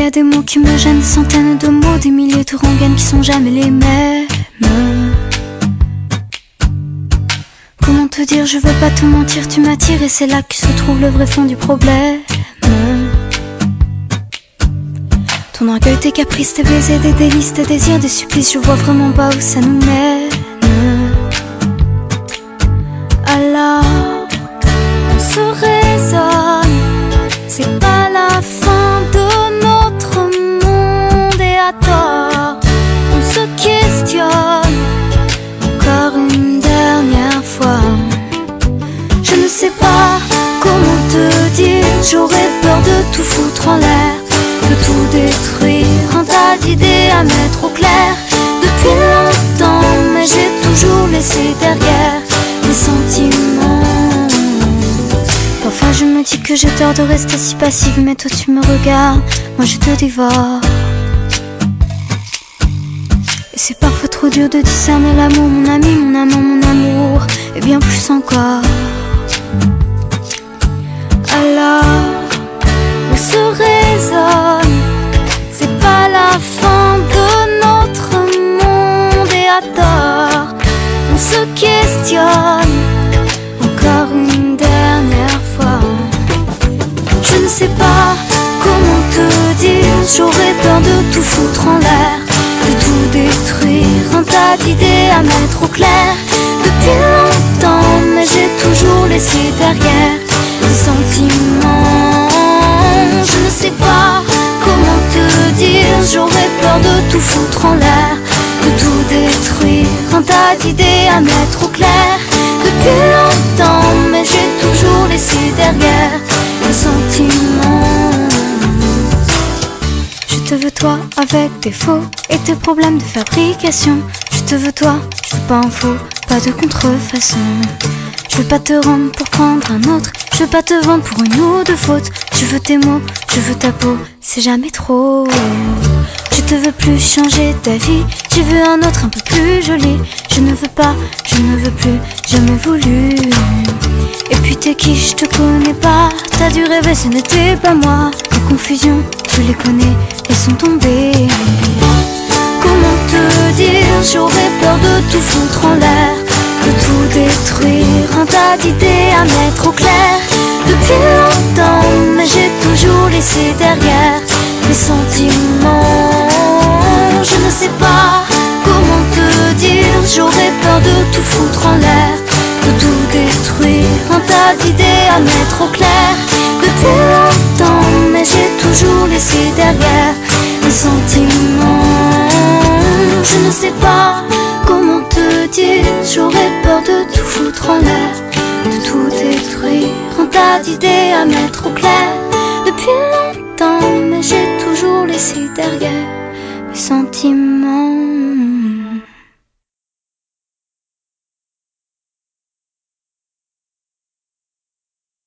a des mots qui me gênent, des centaines de mots, des milliers de rengaines qui sont jamais les mêmes. Comment te dire, je veux pas te mentir, tu m'attires et c'est là que se trouve le vrai fond du problème. Ton orgueil, tes caprices, tes baisers, des délices, tes désirs, des supplices, je vois vraiment pas où ça nous mène. Alors, on se raisonne, c'est pas la fin de notre monde et à tort, on se questionne encore une dernière fois. Je ne sais pas comment te dire, j'aurais peur de tout foutre en l'air, de tout détruire, un tas d'idées à mettre au clair depuis longtemps, mais j'ai toujours laissé derrière mes sentiments. Parfois je me dis que j'ai tort de rester si passive, mais toi tu me regardes, moi je te dévore. Et c'est parfois trop dur de discerner l'amour, mon ami, mon amant, mon amour, et bien plus encore. Alors, on se raisonne, c'est pas la fin de notre monde et à tort, on se questionne encore une dernière fois. Je ne sais pas comment te dire, j'aurais peur de tout foutre en l'air, de tout détruire, un tas d'idées à mettre au clair depuis longtemps, mais j'ai toujours laissé derrière des sentiments. Je ne sais pas comment te dire, j'aurais peur de tout foutre en l'air, de tout détruire, un tas d'idées à mettre au clair depuis longtemps, mais j'ai toujours laissé derrière des sentiments. Je te veux toi avec tes faux et tes problèmes de fabrication. Je te veux toi, je veux pas un faux, pas de contrefaçon. Je veux pas te rendre pour prendre un autre, je veux pas te vendre pour une ou deux fautes. Je veux tes mots, je veux ta peau, c'est jamais trop. Je te veux plus changer ta vie, je veux un autre un peu plus joli. Je ne veux pas, je ne veux plus, jamais voulu. Et puis t'es qui, je te connais pas, t'as dû rêver, ce n'était pas moi. Les confusions, tu les connais, elles sont tombées. Comment te dire, j'aurais peur de tout foutre en l'air, de tout détruire, un tas d'idées à mettre au clair depuis longtemps, mais j'ai toujours laissé derrière mes sentiments. Je ne sais pas comment te dire, j'aurais peur de tout foutre en l'air, de tout détruire, un tas d'idées à mettre au clair depuis longtemps, mais j'ai toujours laissé derrière mes sentiments. Je ne sais pas comment te dire, j'aurais peur de tout foutre en l'air, de tout détruire, un tas d'idées à mettre au clair depuis longtemps, mais j'ai toujours laissé derrière mes sentiments.